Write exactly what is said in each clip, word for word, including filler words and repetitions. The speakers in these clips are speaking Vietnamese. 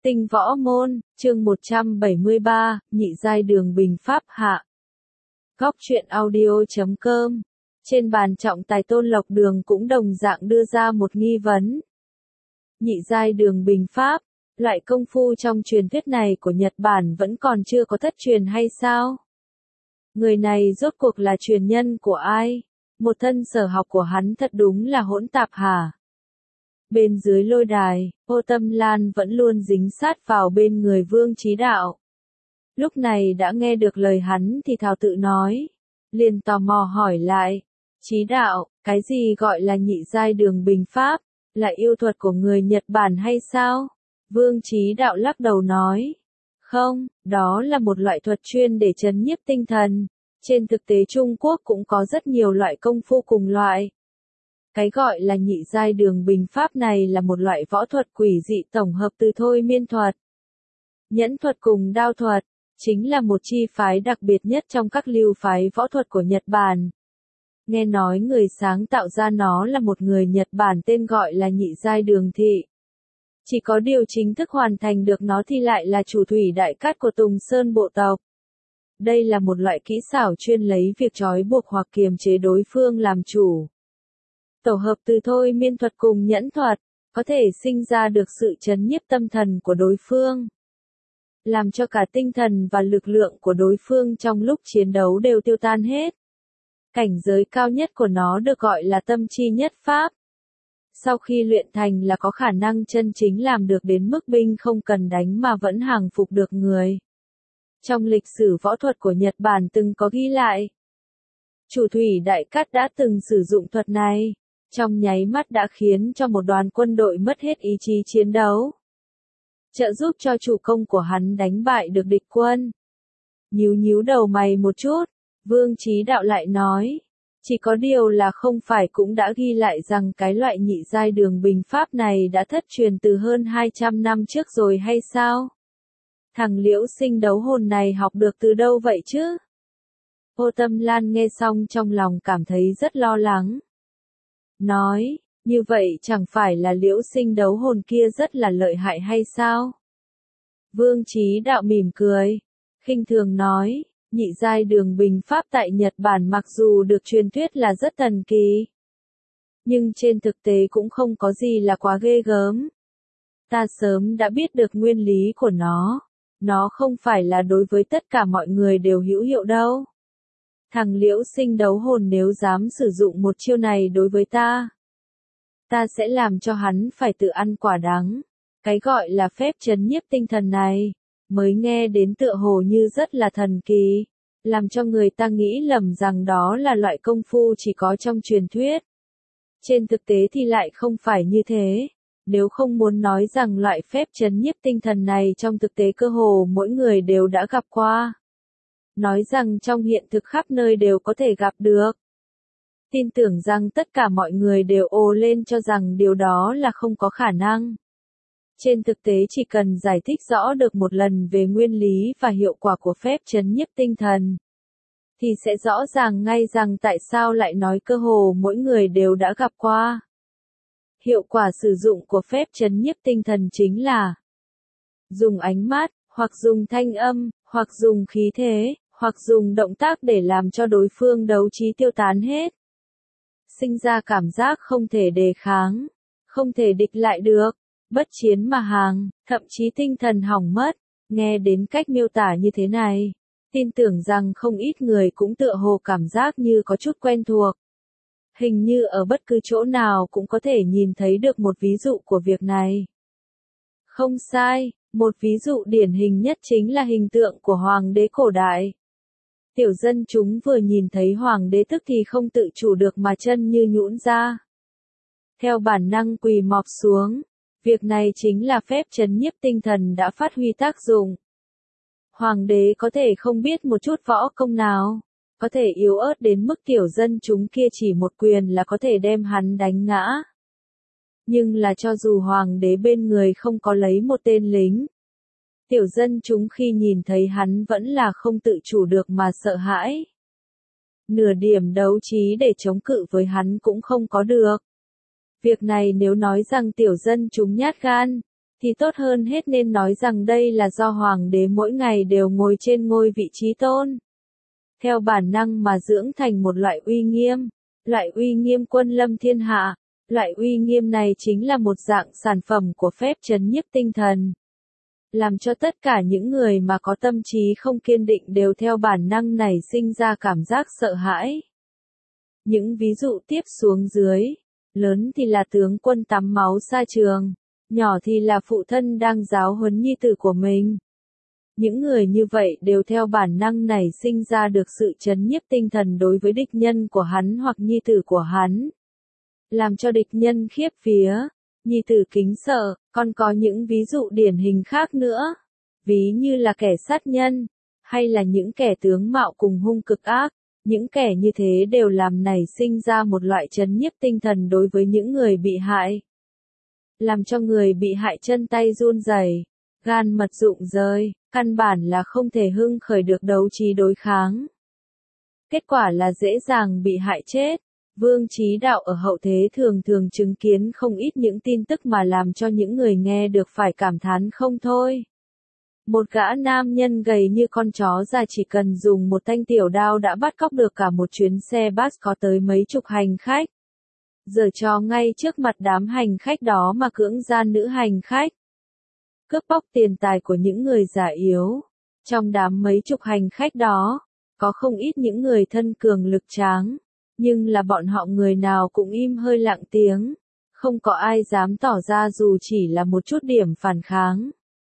Tinh võ môn, chương một trăm bảy mươi ba, nhị giai đường bình pháp hạ. Góc truyện audio chấm com. Trên bàn trọng tài Tôn Lộc Đường cũng đồng dạng đưa ra một nghi vấn. Nhị giai đường bình pháp, loại công phu trong truyền thuyết này của Nhật Bản vẫn còn chưa có thất truyền hay sao? Người này rốt cuộc là truyền nhân của ai? Một thân sở học của hắn thật đúng là hỗn tạp hả? Bên dưới lôi đài, Ô Tâm Lan vẫn luôn dính sát vào bên người Vương Chí Đạo. Lúc này đã nghe được lời hắn thì thào tự nói, liền tò mò hỏi lại, Chí Đạo, cái gì gọi là nhị giai đường bình pháp, là yêu thuật của người Nhật Bản hay sao? Vương Chí Đạo lắc đầu nói, không, đó là một loại thuật chuyên để trấn nhiếp tinh thần. Trên thực tế Trung Quốc cũng có rất nhiều loại công phu cùng loại. Cái gọi là nhị giai đường bình pháp này là một loại võ thuật quỷ dị tổng hợp từ thôi miên thuật, nhẫn thuật cùng đao thuật, chính là một chi phái đặc biệt nhất trong các lưu phái võ thuật của Nhật Bản. Nghe nói người sáng tạo ra nó là một người Nhật Bản tên gọi là nhị giai đường thị. Chỉ có điều chính thức hoàn thành được nó thì lại là chủ thủy đại cát của Tùng Sơn bộ tộc. Đây là một loại kỹ xảo chuyên lấy việc trói buộc hoặc kiềm chế đối phương làm chủ. Tổ hợp từ thôi miên thuật cùng nhẫn thuật, có thể sinh ra được sự trấn nhiếp tâm thần của đối phương. Làm cho cả tinh thần và lực lượng của đối phương trong lúc chiến đấu đều tiêu tan hết. Cảnh giới cao nhất của nó được gọi là tâm chi nhất pháp. Sau khi luyện thành là có khả năng chân chính làm được đến mức binh không cần đánh mà vẫn hàng phục được người. Trong lịch sử võ thuật của Nhật Bản từng có ghi lại. Chủ thủy đại cát đã từng sử dụng thuật này. Trong nháy mắt đã khiến cho một đoàn quân đội mất hết ý chí chiến đấu. Trợ giúp cho chủ công của hắn đánh bại được địch quân. Nhíu nhíu đầu mày một chút, Vương Chí Đạo lại nói, chỉ có điều là không phải cũng đã ghi lại rằng cái loại nhị giai đường bình pháp này đã thất truyền từ hơn hai trăm năm trước rồi hay sao? Thằng Liễu Sinh đấu hồn này học được từ đâu vậy chứ? Ô Tâm Lan nghe xong trong lòng cảm thấy rất lo lắng. Nói, như vậy chẳng phải là Liễu Sinh đấu hồn kia rất là lợi hại hay sao? Vương Chí Đạo mỉm cười, khinh thường nói, nhị giai đường bình pháp tại Nhật Bản mặc dù được truyền thuyết là rất thần kỳ. Nhưng trên thực tế cũng không có gì là quá ghê gớm. Ta sớm đã biết được nguyên lý của nó. Nó không phải là đối với tất cả mọi người đều hữu hiệu đâu. Thằng Liễu Sinh đấu hồn nếu dám sử dụng một chiêu này đối với ta, ta sẽ làm cho hắn phải tự ăn quả đắng. Cái gọi là phép trấn nhiếp tinh thần này, mới nghe đến tựa hồ như rất là thần kỳ, làm cho người ta nghĩ lầm rằng đó là loại công phu chỉ có trong truyền thuyết. Trên thực tế thì lại không phải như thế. Nếu không muốn nói rằng loại phép trấn nhiếp tinh thần này trong thực tế cơ hồ mỗi người đều đã gặp qua. Nói rằng trong hiện thực khắp nơi đều có thể gặp được. Tin tưởng rằng tất cả mọi người đều ồ lên cho rằng điều đó là không có khả năng. Trên thực tế chỉ cần giải thích rõ được một lần về nguyên lý và hiệu quả của phép trấn nhiếp tinh thần, thì sẽ rõ ràng ngay rằng tại sao lại nói cơ hồ mỗi người đều đã gặp qua. Hiệu quả sử dụng của phép trấn nhiếp tinh thần chính là dùng ánh mắt, hoặc dùng thanh âm, hoặc dùng khí thế, hoặc dùng động tác để làm cho đối phương đấu trí tiêu tán hết. Sinh ra cảm giác không thể đề kháng, không thể địch lại được, bất chiến mà hàng, thậm chí tinh thần hỏng mất. Nghe đến cách miêu tả như thế này, tin tưởng rằng không ít người cũng tựa hồ cảm giác như có chút quen thuộc. Hình như ở bất cứ chỗ nào cũng có thể nhìn thấy được một ví dụ của việc này. Không sai, một ví dụ điển hình nhất chính là hình tượng của hoàng đế cổ đại. Tiểu dân chúng vừa nhìn thấy hoàng đế tức thì không tự chủ được mà chân như nhũn ra. Theo bản năng quỳ mọp xuống, việc này chính là phép trấn nhiếp tinh thần đã phát huy tác dụng. Hoàng đế có thể không biết một chút võ công nào, có thể yếu ớt đến mức tiểu dân chúng kia chỉ một quyền là có thể đem hắn đánh ngã. Nhưng là cho dù hoàng đế bên người không có lấy một tên lính, tiểu dân chúng khi nhìn thấy hắn vẫn là không tự chủ được mà sợ hãi. Nửa điểm đấu trí để chống cự với hắn cũng không có được. Việc này nếu nói rằng tiểu dân chúng nhát gan, thì tốt hơn hết nên nói rằng đây là do hoàng đế mỗi ngày đều ngồi trên ngôi vị trí tôn. Theo bản năng mà dưỡng thành một loại uy nghiêm, loại uy nghiêm quân lâm thiên hạ, loại uy nghiêm này chính là một dạng sản phẩm của phép trấn nhiếp tinh thần. Làm cho tất cả những người mà có tâm trí không kiên định đều theo bản năng nảy sinh ra cảm giác sợ hãi. Những ví dụ tiếp xuống dưới, lớn thì là tướng quân tắm máu xa trường, nhỏ thì là phụ thân đang giáo huấn nhi tử của mình. Những người như vậy đều theo bản năng nảy sinh ra được sự trấn nhiếp tinh thần đối với địch nhân của hắn hoặc nhi tử của hắn. Làm cho địch nhân khiếp vía, nhi tử kính sợ, còn có những ví dụ điển hình khác nữa. Ví như là kẻ sát nhân, hay là những kẻ tướng mạo cùng hung cực ác. Những kẻ như thế đều làm nảy sinh ra một loại trấn nhiếp tinh thần đối với những người bị hại. Làm cho người bị hại chân tay run rẩy, gan mật rụng rơi, căn bản là không thể hưng khởi được đấu trí đối kháng. Kết quả là dễ dàng bị hại chết. Vương Chí Đạo ở hậu thế thường thường chứng kiến không ít những tin tức mà làm cho những người nghe được phải cảm thán không thôi. Một gã nam nhân gầy như con chó già chỉ cần dùng một thanh tiểu đao đã bắt cóc được cả một chuyến xe bus có tới mấy chục hành khách. Giở trò ngay trước mặt đám hành khách đó mà cưỡng gian nữ hành khách. Cướp bóc tiền tài của những người già yếu. Trong đám mấy chục hành khách đó, có không ít những người thân cường lực tráng. Nhưng là bọn họ người nào cũng im hơi lặng tiếng. Không có ai dám tỏ ra dù chỉ là một chút điểm phản kháng.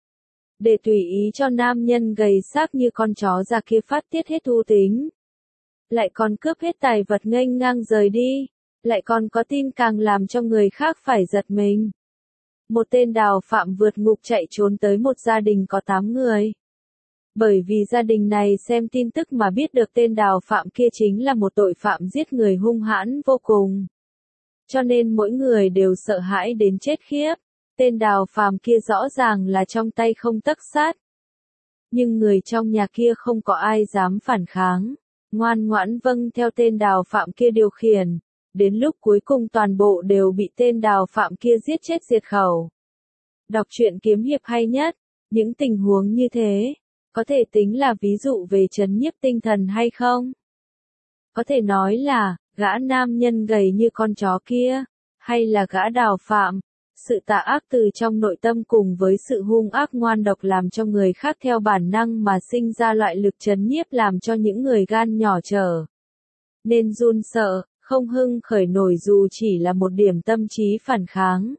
Để tùy ý cho nam nhân gầy xác như con chó già kia phát tiết hết thú tính. Lại còn cướp hết tài vật nghênh ngang rời đi. Lại còn có tin càng làm cho người khác phải giật mình. Một tên đào phạm vượt ngục chạy trốn tới một gia đình có tám người. Bởi vì gia đình này xem tin tức mà biết được tên đào phạm kia chính là một tội phạm giết người hung hãn vô cùng. Cho nên mỗi người đều sợ hãi đến chết khiếp. Tên đào phàm kia rõ ràng là trong tay không tấc sắt. Nhưng người trong nhà kia không có ai dám phản kháng. Ngoan ngoãn vâng theo tên đào phạm kia điều khiển. Đến lúc cuối cùng toàn bộ đều bị tên đào phạm kia giết chết diệt khẩu. Đọc truyện kiếm hiệp hay nhất. Những tình huống như thế, có thể tính là ví dụ về trấn nhiếp tinh thần hay không? Có thể nói là, gã nam nhân gầy như con chó kia, hay là gã đào phạm. Sự tà ác từ trong nội tâm cùng với sự hung ác ngoan độc làm cho người khác theo bản năng mà sinh ra loại lực trấn nhiếp làm cho những người gan nhỏ trở nên run sợ, không hưng khởi nổi dù chỉ là một điểm tâm trí phản kháng.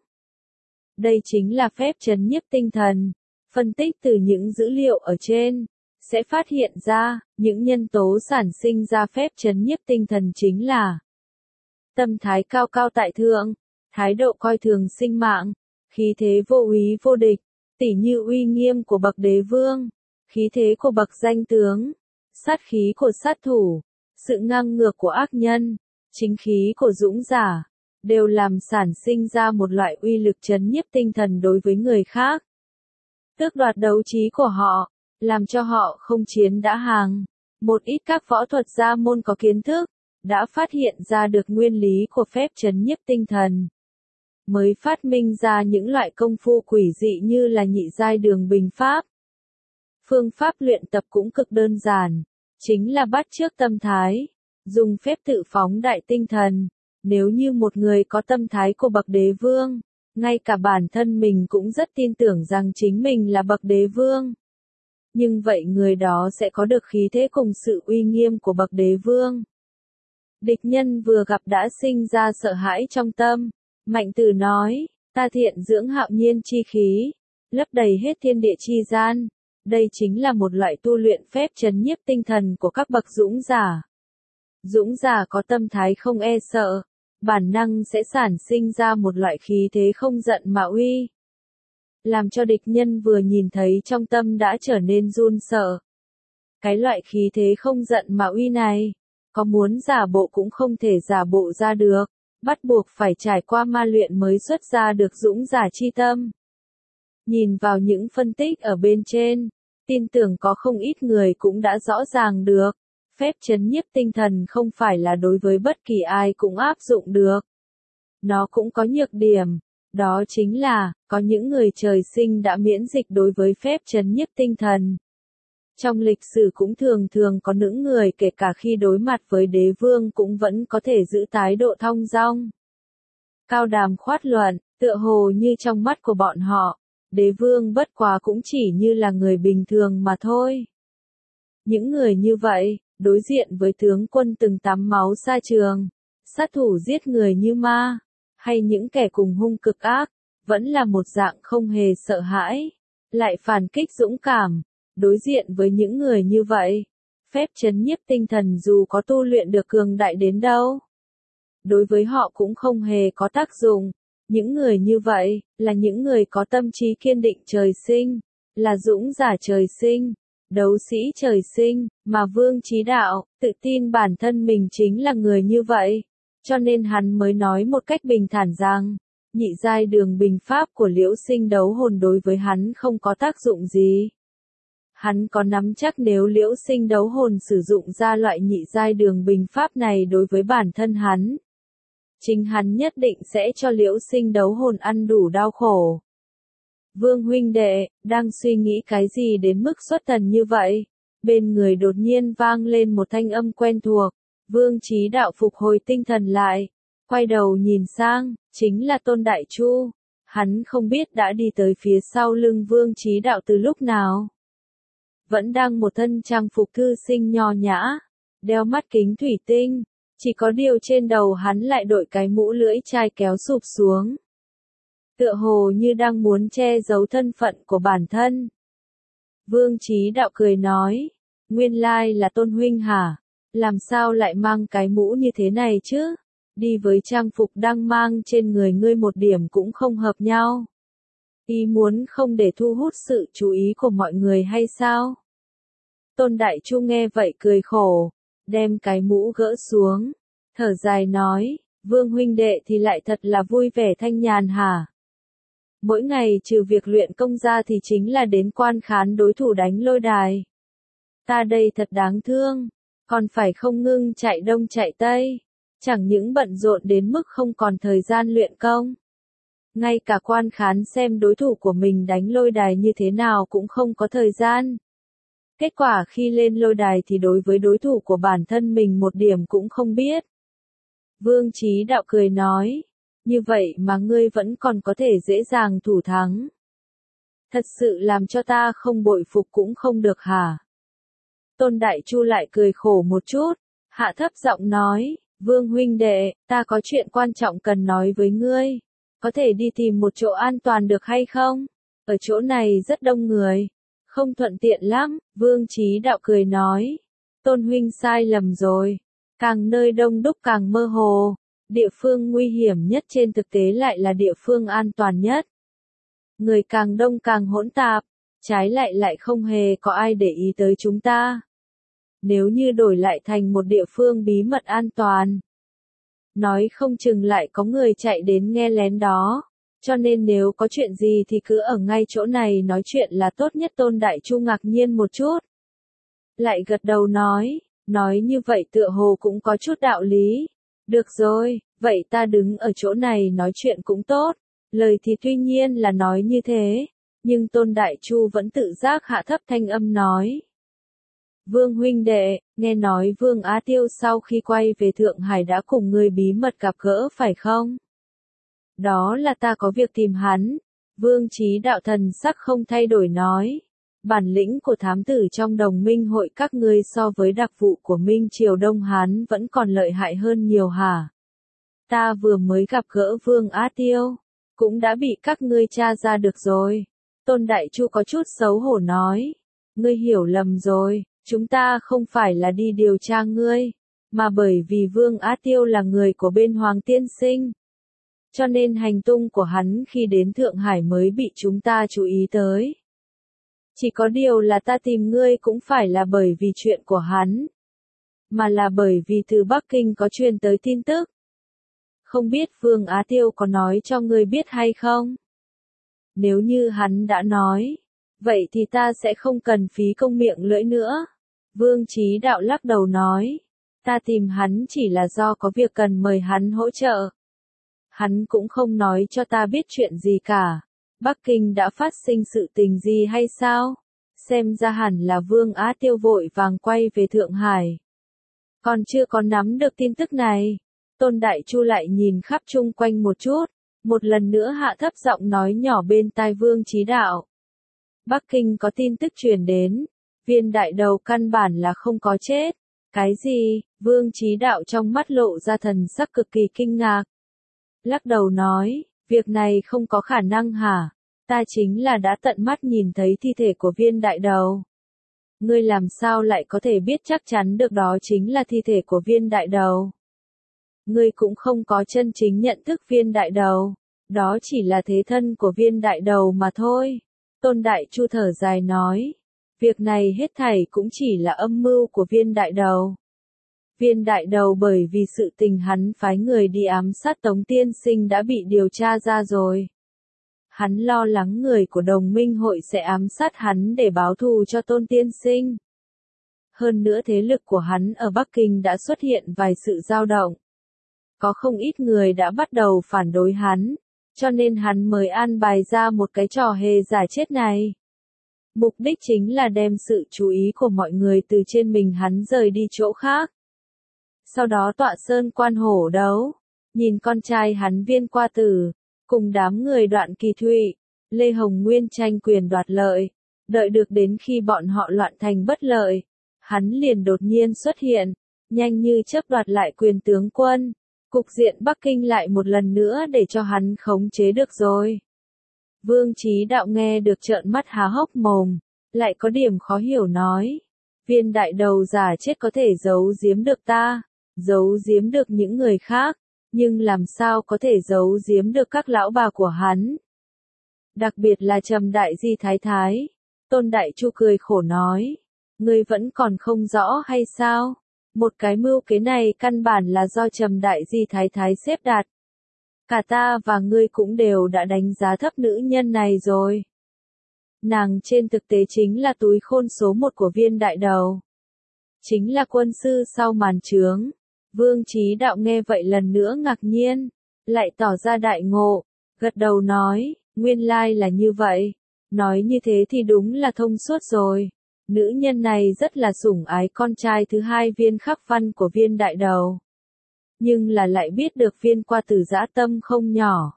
Đây chính là phép trấn nhiếp tinh thần. Phân tích từ những dữ liệu ở trên, sẽ phát hiện ra, những nhân tố sản sinh ra phép trấn nhiếp tinh thần chính là tâm thái cao cao tại thượng, thái độ coi thường sinh mạng, khí thế vô úy vô địch, tỉ như uy nghiêm của bậc đế vương, khí thế của bậc danh tướng, sát khí của sát thủ, sự ngang ngược của ác nhân, chính khí của dũng giả, đều làm sản sinh ra một loại uy lực trấn nhiếp tinh thần đối với người khác. Tước đoạt đấu trí của họ, làm cho họ không chiến đã hàng. Một ít các võ thuật gia môn có kiến thức, đã phát hiện ra được nguyên lý của phép trấn nhiếp tinh thần. Mới phát minh ra những loại công phu quỷ dị như là nhị giai đường bình pháp. Phương pháp luyện tập cũng cực đơn giản, chính là bắt chước tâm thái, dùng phép tự phóng đại tinh thần. Nếu như một người có tâm thái của bậc đế vương, ngay cả bản thân mình cũng rất tin tưởng rằng chính mình là bậc đế vương. Nhưng vậy người đó sẽ có được khí thế cùng sự uy nghiêm của bậc đế vương. Địch nhân vừa gặp đã sinh ra sợ hãi trong tâm. Mạnh Tử nói, ta thiện dưỡng hạo nhiên chi khí, lấp đầy hết thiên địa chi gian. Đây chính là một loại tu luyện phép trấn nhiếp tinh thần của các bậc dũng giả. Dũng giả có tâm thái không e sợ, bản năng sẽ sản sinh ra một loại khí thế không giận mà uy. Làm cho địch nhân vừa nhìn thấy trong tâm đã trở nên run sợ. Cái loại khí thế không giận mà uy này, có muốn giả bộ cũng không thể giả bộ ra được, bắt buộc phải trải qua ma luyện mới xuất ra được dũng giả chi tâm. Nhìn vào những phân tích ở bên trên, tin tưởng có không ít người cũng đã rõ ràng được. Phép trấn nhiếp tinh thần không phải là đối với bất kỳ ai cũng áp dụng được. Nó cũng có nhược điểm, Đó chính là, có những người trời sinh đã miễn dịch đối với phép trấn nhiếp tinh thần. Trong lịch sử cũng thường thường có những người kể cả khi đối mặt với đế vương cũng vẫn có thể giữ thái độ thong dong. Cao đàm khoát luận, tựa hồ như trong mắt của bọn họ, đế vương bất quá cũng chỉ như là người bình thường mà thôi. Những người như vậy, đối diện với tướng quân từng tắm máu sa trường, sát thủ giết người như ma, hay những kẻ cùng hung cực ác, vẫn là một dạng không hề sợ hãi, lại phản kích dũng cảm. Đối diện với những người như vậy, phép trấn nhiếp tinh thần dù có tu luyện được cường đại đến đâu, đối với họ cũng không hề có tác dụng. Những người như vậy, là những người có tâm trí kiên định trời sinh, là dũng giả trời sinh, đấu sĩ trời sinh, mà Vương Chí Đạo, tự tin bản thân mình chính là người như vậy. Cho nên hắn mới nói một cách bình thản rằng, nhị giai đường bình pháp của Liễu Sinh đấu hồn đối với hắn không có tác dụng gì. Hắn có nắm chắc nếu Liễu Sinh đấu hồn sử dụng ra loại nhị giai đường bình pháp này đối với bản thân hắn, chính hắn nhất định sẽ cho Liễu Sinh đấu hồn ăn đủ đau khổ. Vương huynh đệ, đang suy nghĩ cái gì đến mức xuất thần như vậy? Bên người đột nhiên vang lên một thanh âm quen thuộc. Vương Chí Đạo phục hồi tinh thần lại, quay đầu nhìn sang, chính là Tôn Đại Chu. Hắn không biết đã đi tới phía sau lưng Vương Chí Đạo từ lúc nào. Vẫn đang một thân trang phục thư sinh nho nhã, đeo mắt kính thủy tinh, chỉ có điều trên đầu hắn lại đội cái mũ lưỡi chai kéo sụp xuống. Tựa hồ như đang muốn che giấu thân phận của bản thân. Vương Chí Đạo cười nói, nguyên lai là Tôn huynh hả? Làm sao lại mang cái mũ như thế này chứ? Đi với trang phục đang mang trên người ngươi một điểm cũng không hợp nhau. Ý muốn không để thu hút sự chú ý của mọi người hay sao? Tôn Đại Chu nghe vậy cười khổ, đem cái mũ gỡ xuống, thở dài nói, Vương huynh đệ thì lại thật là vui vẻ thanh nhàn hả? Mỗi ngày trừ việc luyện công ra thì chính là đến quan khán đối thủ đánh lôi đài. Ta đây thật đáng thương, còn phải không ngưng chạy đông chạy tây, chẳng những bận rộn đến mức không còn thời gian luyện công. Ngay cả quan khán xem đối thủ của mình đánh lôi đài như thế nào cũng không có thời gian. Kết quả khi lên lôi đài thì đối với đối thủ của bản thân mình một điểm cũng không biết. Vương Chí Đạo cười nói, như vậy mà ngươi vẫn còn có thể dễ dàng thủ thắng. Thật sự làm cho ta không bội phục cũng không được hả? Tôn Đại Chu lại cười khổ một chút, hạ thấp giọng nói, Vương huynh đệ, ta có chuyện quan trọng cần nói với ngươi. Có thể đi tìm một chỗ an toàn được hay không? Ở chỗ này rất đông người. Không thuận tiện lắm, Vương Chí Đạo cười nói. Tôn huynh sai lầm rồi. Càng nơi đông đúc càng mơ hồ. Địa phương nguy hiểm nhất trên thực tế lại là địa phương an toàn nhất. Người càng đông càng hỗn tạp. Trái lại lại không hề có ai để ý tới chúng ta. Nếu như đổi lại thành một địa phương bí mật an toàn, nói không chừng lại có người chạy đến nghe lén đó. Cho nên nếu có chuyện gì thì cứ ở ngay chỗ này nói chuyện là tốt nhất. Tôn Đại Chu ngạc nhiên một chút, lại gật đầu nói, nói như vậy tựa hồ cũng có chút đạo lý. Được rồi, vậy ta đứng ở chỗ này nói chuyện cũng tốt. Lời thì tuy nhiên là nói như thế, nhưng Tôn Đại Chu vẫn tự giác hạ thấp thanh âm nói. Vương huynh đệ, nghe nói Vương Á Tiêu sau khi quay về Thượng Hải đã cùng người bí mật gặp gỡ phải không? Đó là ta có việc tìm hắn. Vương Chí Đạo thần sắc không thay đổi nói. Bản lĩnh của thám tử trong đồng minh hội các ngươi so với đặc vụ của Minh Triều Đông Hán vẫn còn lợi hại hơn nhiều hả? Ta vừa mới gặp gỡ Vương Á Tiêu, cũng đã bị các ngươi tra ra được rồi. Tôn Đại Chu có chút xấu hổ nói. Ngươi hiểu lầm rồi, chúng ta không phải là đi điều tra ngươi, mà bởi vì Vương Á Tiêu là người của bên Hoàng Tiên Sinh. Cho nên hành tung của hắn khi đến Thượng Hải mới bị chúng ta chú ý tới. Chỉ có điều là ta tìm ngươi cũng phải là bởi vì chuyện của hắn, mà là bởi vì từ Bắc Kinh có truyền tới tin tức. Không biết Vương Á Tiêu có nói cho ngươi biết hay không? Nếu như hắn đã nói, vậy thì ta sẽ không cần phí công miệng lưỡi nữa. Vương Chí Đạo lắc đầu nói, ta tìm hắn chỉ là do có việc cần mời hắn hỗ trợ. Hắn cũng không nói cho ta biết chuyện gì cả. Bắc Kinh đã phát sinh sự tình gì hay sao? Xem ra hẳn là Vương Á Tiêu vội vàng quay về Thượng Hải. Còn chưa có nắm được tin tức này. Tôn Đại Chu lại nhìn khắp chung quanh một chút, một lần nữa hạ thấp giọng nói nhỏ bên tai Vương Chí Đạo. Bắc Kinh có tin tức truyền đến, Viên đại đầu căn bản là không có chết. Cái gì? Vương Chí Đạo trong mắt lộ ra thần sắc cực kỳ kinh ngạc. Lắc đầu nói, việc này không có khả năng hả? Ta chính là đã tận mắt nhìn thấy thi thể của Viên đại đầu. Ngươi làm sao lại có thể biết chắc chắn được đó chính là thi thể của Viên đại đầu? Ngươi cũng không có chân chính nhận thức Viên đại đầu, đó chỉ là thế thân của Viên đại đầu mà thôi. Tôn Đại Chu thở dài nói, việc này hết thảy cũng chỉ là âm mưu của Viên đại đầu. Viên đại đầu bởi vì sự tình hắn phái người đi ám sát Tống Tiên Sinh đã bị điều tra ra rồi. Hắn lo lắng người của đồng minh hội sẽ ám sát hắn để báo thù cho Tôn Tiên Sinh. Hơn nữa thế lực của hắn ở Bắc Kinh đã xuất hiện vài sự dao động. Có không ít người đã bắt đầu phản đối hắn, cho nên hắn mới an bài ra một cái trò hề giả chết này. Mục đích chính là đem sự chú ý của mọi người từ trên mình hắn rời đi chỗ khác. Sau đó tọa sơn quan hổ đấu, nhìn con trai hắn Viên Qua Tử, cùng đám người Đoạn Kỳ Thụy, Lê Hồng Nguyên tranh quyền đoạt lợi, đợi được đến khi bọn họ loạn thành bất lợi, hắn liền đột nhiên xuất hiện, nhanh như chớp đoạt lại quyền tướng quân, cục diện Bắc Kinh lại một lần nữa để cho hắn khống chế được rồi. Vương Chí Đạo nghe được trợn mắt há hốc mồm, lại có điểm khó hiểu nói, Viên đại đầu giả chết có thể giấu giếm được ta, giấu giếm được những người khác, nhưng làm sao có thể giấu giếm được các lão bà của hắn. Đặc biệt là Trầm Đại Di Thái Thái. Tôn Đại Chu cười khổ nói, ngươi vẫn còn không rõ hay sao? Một cái mưu kế này căn bản là do Trầm Đại Di Thái Thái xếp đặt. Cả ta và ngươi cũng đều đã đánh giá thấp nữ nhân này rồi. Nàng trên thực tế chính là túi khôn số một của Viên đại đầu. Chính là quân sư sau màn trướng. Vương Chí Đạo nghe vậy lần nữa ngạc nhiên, lại tỏ ra đại ngộ, gật đầu nói, nguyên lai là như vậy. Nói như thế thì đúng là thông suốt rồi. Nữ nhân này rất là sủng ái con trai thứ hai Viên Khắc Văn của Viên đại đầu. Nhưng là lại biết được Viên Qua Tử dã tâm không nhỏ.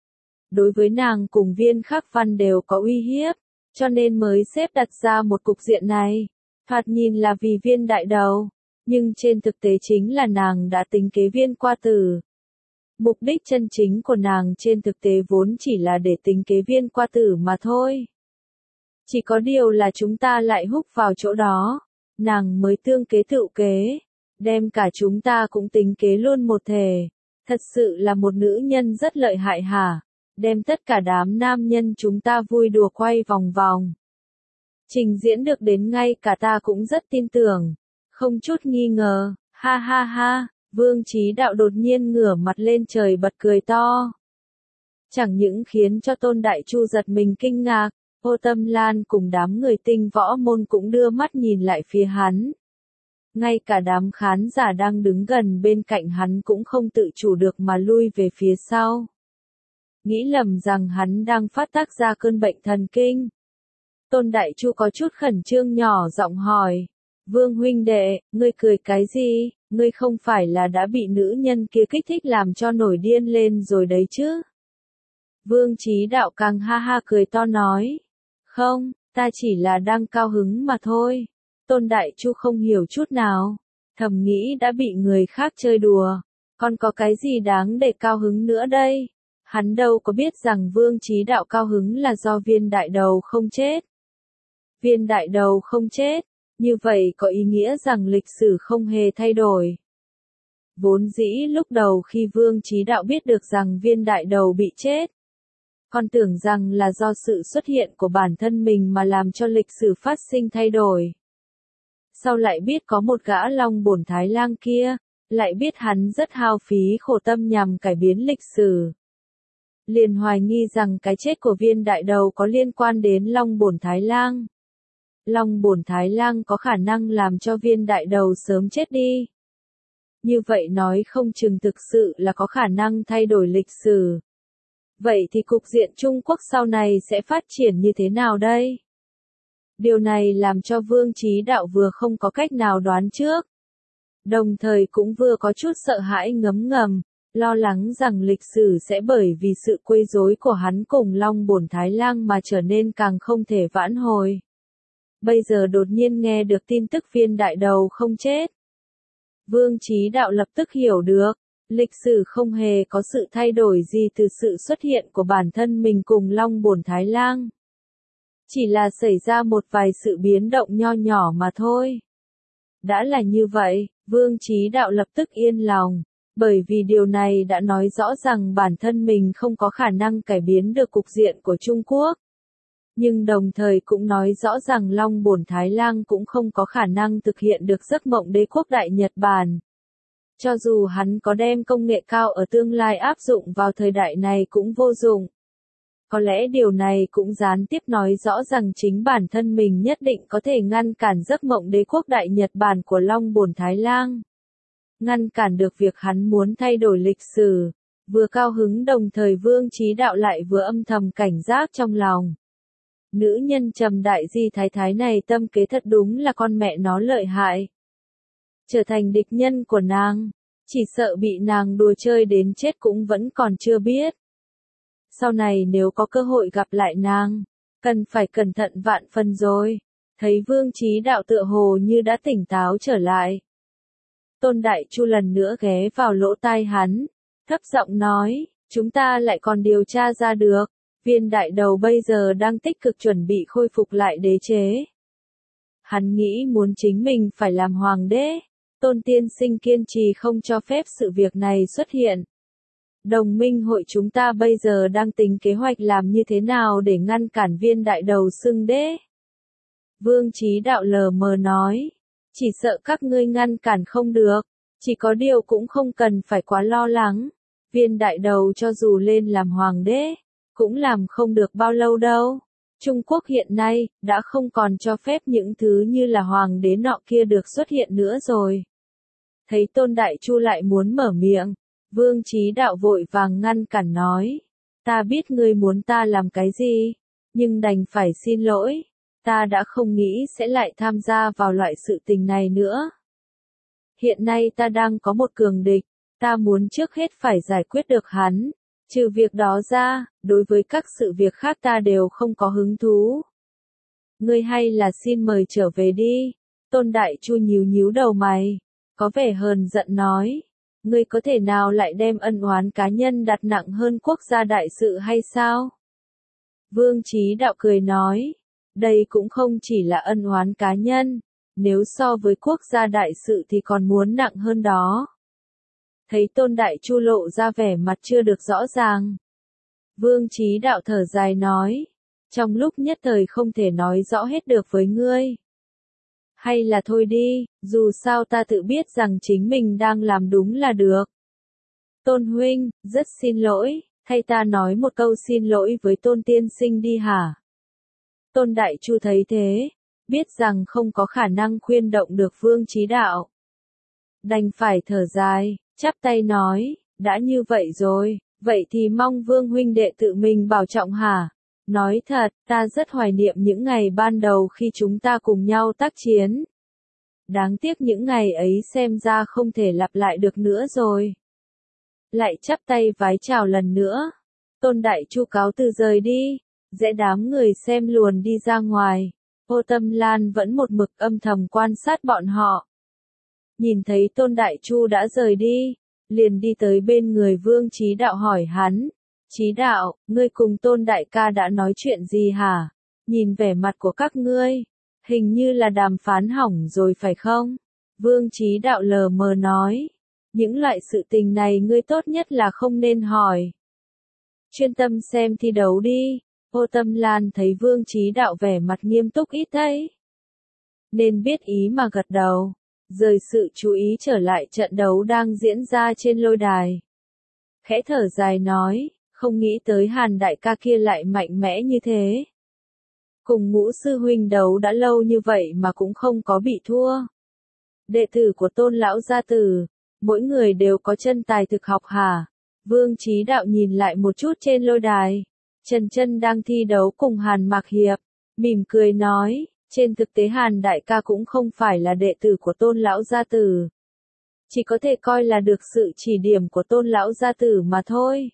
Đối với nàng cùng Viên Khắc Văn đều có uy hiếp, cho nên mới xếp đặt ra một cục diện này. Thoạt nhìn là vì Viên đại đầu, nhưng trên thực tế chính là nàng đã tính kế Viên Qua Tử. Mục đích chân chính của nàng trên thực tế vốn chỉ là để tính kế Viên Qua Tử mà thôi. Chỉ có điều là chúng ta lại húc vào chỗ đó, nàng mới tương kế tựu kế, đem cả chúng ta cũng tính kế luôn một thể. Thật sự là một nữ nhân rất lợi hại hả, đem tất cả đám nam nhân chúng ta vui đùa quay vòng vòng. Trình diễn được đến ngay cả ta cũng rất tin tưởng, không chút nghi ngờ, ha ha ha, Vương Chí Đạo đột nhiên ngửa mặt lên trời bật cười to. Chẳng những khiến cho Tôn Đại Chu giật mình kinh ngạc, Ô Tâm Lan cùng đám người tinh võ môn cũng đưa mắt nhìn lại phía hắn. Ngay cả đám khán giả đang đứng gần bên cạnh hắn cũng không tự chủ được mà lui về phía sau. Nghĩ lầm rằng hắn đang phát tác ra cơn bệnh thần kinh. Tôn Đại Chu có chút khẩn trương nhỏ giọng hỏi, Vương huynh đệ, ngươi cười cái gì, ngươi không phải là đã bị nữ nhân kia kích thích làm cho nổi điên lên rồi đấy chứ? Vương Chí Đạo càng ha ha cười to nói, không, ta chỉ là đang cao hứng mà thôi. Tôn Đại Chu không hiểu chút nào, thầm nghĩ đã bị người khác chơi đùa, còn có cái gì đáng để cao hứng nữa đây? Hắn đâu có biết rằng Vương Chí Đạo cao hứng là do Viên đại đầu không chết. Viên đại đầu không chết, như vậy có ý nghĩa rằng lịch sử không hề thay đổi. Vốn dĩ lúc đầu khi Vương Chí Đạo biết được rằng Viên đại đầu bị chết, còn tưởng rằng là do sự xuất hiện của bản thân mình mà làm cho lịch sử phát sinh thay đổi. Sau lại biết có một gã Long Bổn Thái Lang kia, lại biết hắn rất hao phí khổ tâm nhằm cải biến lịch sử. Liền hoài nghi rằng cái chết của Viên đại đầu có liên quan đến Long Bổn Thái Lang. Long Bổn Thái Lang có khả năng làm cho Viên đại đầu sớm chết đi. như vậy nói không chừng thực sự là có khả năng thay đổi lịch sử. Vậy thì cục diện Trung Quốc sau này sẽ phát triển như thế nào đây? Điều này làm cho Vương Chí Đạo vừa không có cách nào đoán trước, đồng thời cũng vừa có chút sợ hãi ngấm ngầm, lo lắng rằng lịch sử sẽ bởi vì sự quấy rối của hắn cùng Long Bổn Thái Lang mà trở nên càng không thể vãn hồi. Bây giờ đột nhiên nghe được tin tức Viên Đại Đầu không chết. Vương Chí Đạo lập tức hiểu được, lịch sử không hề có sự thay đổi gì từ sự xuất hiện của bản thân mình cùng Long Bổn Thái Lang. Chỉ là xảy ra một vài sự biến động nho nhỏ mà thôi. Đã là như vậy, Vương Chí Đạo lập tức yên lòng, bởi vì điều này đã nói rõ rằng bản thân mình không có khả năng cải biến được cục diện của Trung Quốc. Nhưng đồng thời cũng nói rõ rằng Long Bổn Thái Lang cũng không có khả năng thực hiện được giấc mộng đế quốc Đại Nhật Bản. Cho dù hắn có đem công nghệ cao ở tương lai áp dụng vào thời đại này cũng vô dụng. Có lẽ điều này cũng gián tiếp nói rõ rằng chính bản thân mình nhất định có thể ngăn cản giấc mộng đế quốc Đại Nhật Bản của Long Bổn Thái Lang. Ngăn cản được việc hắn muốn thay đổi lịch sử. Vừa cao hứng đồng thời Vương Chí Đạo lại vừa âm thầm cảnh giác trong lòng. Nữ nhân Trầm Đại Di Thái Thái này tâm kế thật đúng là con mẹ nó lợi hại. Trở thành địch nhân của nàng, chỉ sợ bị nàng đùa chơi đến chết cũng vẫn còn chưa biết. Sau này nếu có cơ hội gặp lại nàng, cần phải cẩn thận vạn phần rồi. Thấy Vương Chí Đạo tựa hồ như đã tỉnh táo trở lại. Tôn Đại Chu lần nữa ghé vào lỗ tai hắn, thấp giọng nói, chúng ta lại còn điều tra ra được, Viên Đại Đầu bây giờ đang tích cực chuẩn bị khôi phục lại đế chế. Hắn nghĩ muốn chính mình phải làm hoàng đế, Tôn tiên sinh kiên trì không cho phép sự việc này xuất hiện. Đồng minh hội chúng ta bây giờ đang tính kế hoạch làm như thế nào để ngăn cản Viên Đại Đầu xưng đế. Vương Chí Đạo lờ mờ nói, chỉ sợ các ngươi ngăn cản không được, chỉ có điều cũng không cần phải quá lo lắng. Viên Đại Đầu cho dù lên làm hoàng đế, cũng làm không được bao lâu đâu. Trung Quốc hiện nay, đã không còn cho phép những thứ như là hoàng đế nọ kia được xuất hiện nữa rồi. Thấy Tôn Đại Chu lại muốn mở miệng, Vương Chí Đạo vội vàng ngăn cản nói, ta biết ngươi muốn ta làm cái gì, nhưng đành phải xin lỗi, ta đã không nghĩ sẽ lại tham gia vào loại sự tình này nữa. Hiện nay ta đang có một cường địch, ta muốn trước hết phải giải quyết được hắn, trừ việc đó ra, đối với các sự việc khác ta đều không có hứng thú. Ngươi hay là xin mời trở về đi. Tôn Đại Chu nhíu nhíu đầu mày, có vẻ hờn giận nói, ngươi có thể nào lại đem ân oán cá nhân đặt nặng hơn quốc gia đại sự hay sao? Vương Chí Đạo cười nói, đây cũng không chỉ là ân oán cá nhân, nếu so với quốc gia đại sự thì còn muốn nặng hơn đó. Thấy Tôn Đại Chu lộ ra vẻ mặt chưa được rõ ràng. Vương Chí Đạo thở dài nói, trong lúc nhất thời không thể nói rõ hết được với ngươi. Hay là thôi đi, dù sao ta tự biết rằng chính mình đang làm đúng là được. Tôn huynh, rất xin lỗi, thay ta nói một câu xin lỗi với Tôn tiên sinh đi hả? Tôn Đại Chu thấy thế, biết rằng không có khả năng khuyên động được Vương Chí Đạo. Đành phải thở dài, chắp tay nói, đã như vậy rồi, vậy thì mong Vương huynh đệ tự mình bảo trọng hả? Nói thật, ta rất hoài niệm những ngày ban đầu khi chúng ta cùng nhau tác chiến. Đáng tiếc những ngày ấy xem ra không thể lặp lại được nữa rồi. Lại chắp tay vái chào lần nữa. Tôn Đại Chu cáo từ rời đi, dễ đám người xem luồn đi ra ngoài. Ô Tâm Lan vẫn một mực âm thầm quan sát bọn họ. Nhìn thấy Tôn Đại Chu đã rời đi, liền đi tới bên người Vương Chí Đạo hỏi hắn. Chí Đạo, ngươi cùng Tôn Đại ca đã nói chuyện gì hả? Nhìn vẻ mặt của các ngươi, hình như là đàm phán hỏng rồi phải không? Vương Chí Đạo lờ mờ nói, những loại sự tình này ngươi tốt nhất là không nên hỏi. Chuyên tâm xem thi đấu đi. Ô Tâm Lan thấy Vương Chí Đạo vẻ mặt nghiêm túc ít thấy, nên biết ý mà gật đầu, rời sự chú ý trở lại trận đấu đang diễn ra trên lôi đài. Khẽ thở dài nói, không nghĩ tới Hàn đại ca kia lại mạnh mẽ như thế. Cùng Ngũ sư huynh đấu đã lâu như vậy mà cũng không có bị thua. Đệ tử của Tôn lão gia tử, mỗi người đều có chân tài thực học hả? Vương Chí Đạo nhìn lại một chút trên lôi đài. Trần Chân đang thi đấu cùng Hàn Mạc Hiệp, mỉm cười nói, trên thực tế Hàn đại ca cũng không phải là đệ tử của Tôn lão gia tử, chỉ có thể coi là được sự chỉ điểm của Tôn lão gia tử mà thôi.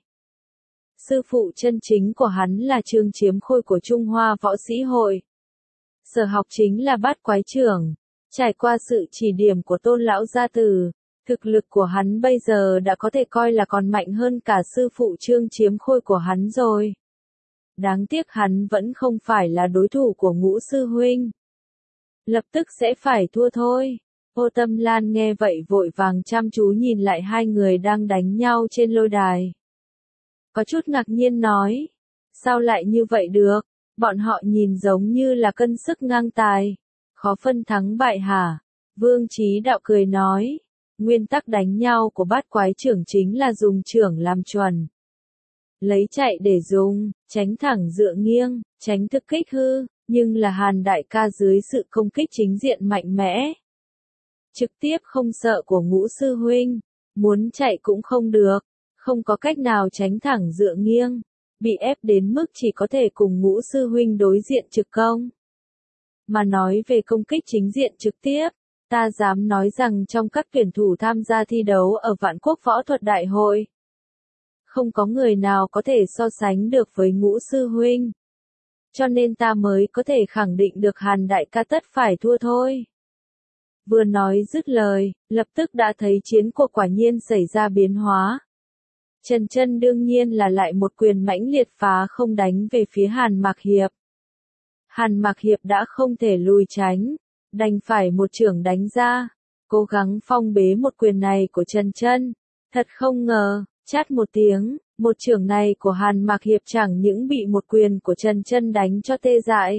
Sư phụ chân chính của hắn là Trương Chiếm Khôi của Trung Hoa Võ Sĩ Hội. Sở học chính là Bát Quái Trưởng. Trải qua sự chỉ điểm của Tôn lão gia tử, thực lực của hắn bây giờ đã có thể coi là còn mạnh hơn cả sư phụ Trương Chiếm Khôi của hắn rồi. Đáng tiếc hắn vẫn không phải là đối thủ của Ngũ sư huynh. Lập tức sẽ phải thua thôi. Ô Tâm Lan nghe vậy vội vàng chăm chú nhìn lại hai người đang đánh nhau trên lôi đài. Có chút ngạc nhiên nói, sao lại như vậy được, bọn họ nhìn giống như là cân sức ngang tài, khó phân thắng bại hả? Vương Chí Đạo cười nói, nguyên tắc đánh nhau của Bát Quái Trưởng chính là dùng trưởng làm chuẩn. Lấy chạy để dùng, tránh thẳng dựa nghiêng, tránh thực kích hư, nhưng là Hàn đại ca dưới sự công kích chính diện mạnh mẽ. Trực tiếp không sợ của Ngũ sư huynh, muốn chạy cũng không được, không có cách nào tránh thẳng dựa nghiêng, bị ép đến mức chỉ có thể cùng Ngũ sư huynh đối diện trực công. Mà nói về công kích chính diện trực tiếp, ta dám nói rằng trong các tuyển thủ tham gia thi đấu ở Vạn Quốc Võ thuật Đại hội, không có người nào có thể so sánh được với Ngũ sư huynh. Cho nên ta mới có thể khẳng định được Hàn đại ca tất phải thua thôi. Vừa nói dứt lời, lập tức đã thấy chiến cuộc quả nhiên xảy ra biến hóa. Trần Chân đương nhiên là lại một quyền mãnh liệt phá không đánh về phía Hàn Mạc Hiệp. Hàn Mạc Hiệp đã không thể lùi tránh, đành phải một chưởng đánh ra, cố gắng phong bế một quyền này của Trần Chân. Thật không ngờ, chát một tiếng, một chưởng này của Hàn Mạc Hiệp chẳng những bị một quyền của Trần Chân đánh cho tê dại,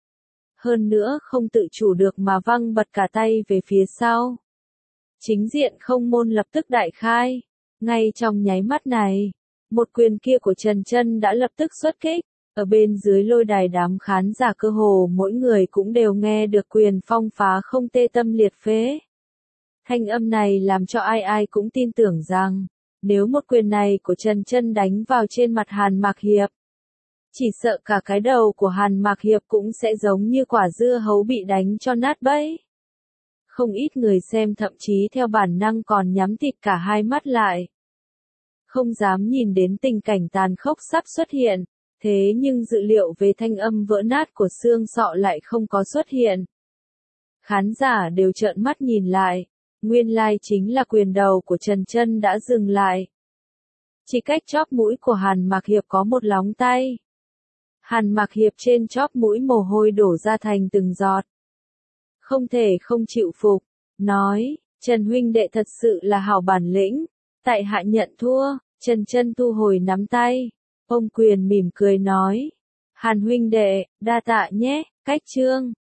hơn nữa không tự chủ được mà văng bật cả tay về phía sau. Chính diện không môn lập tức đại khai, ngay trong nháy mắt này, một quyền kia của Trần Chân đã lập tức xuất kích, ở bên dưới lôi đài đám khán giả cơ hồ mỗi người cũng đều nghe được quyền phong phá không tê tâm liệt phế. Thanh âm này làm cho ai ai cũng tin tưởng rằng, nếu một quyền này của Trần Chân đánh vào trên mặt Hàn Mạc Hiệp, chỉ sợ cả cái đầu của Hàn Mạc Hiệp cũng sẽ giống như quả dưa hấu bị đánh cho nát bấy. Không ít người xem thậm chí theo bản năng còn nhắm tịt cả hai mắt lại, không dám nhìn đến tình cảnh tàn khốc sắp xuất hiện, thế nhưng dự liệu về thanh âm vỡ nát của xương sọ lại không có xuất hiện. Khán giả đều trợn mắt nhìn lại, nguyên lai chính là quyền đầu của Trần Chân đã dừng lại. Chỉ cách chóp mũi của Hàn Mạc Hiệp có một lóng tay. Hàn Mạc Hiệp trên chóp mũi mồ hôi đổ ra thành từng giọt. Không thể không chịu phục, nói, Trần huynh đệ thật sự là hảo bản lĩnh, tại hạ nhận thua. Trần Chân thu hồi nắm tay, ôm quyền mỉm cười nói, Hàn huynh đệ, đa tạ nhé, cách chương.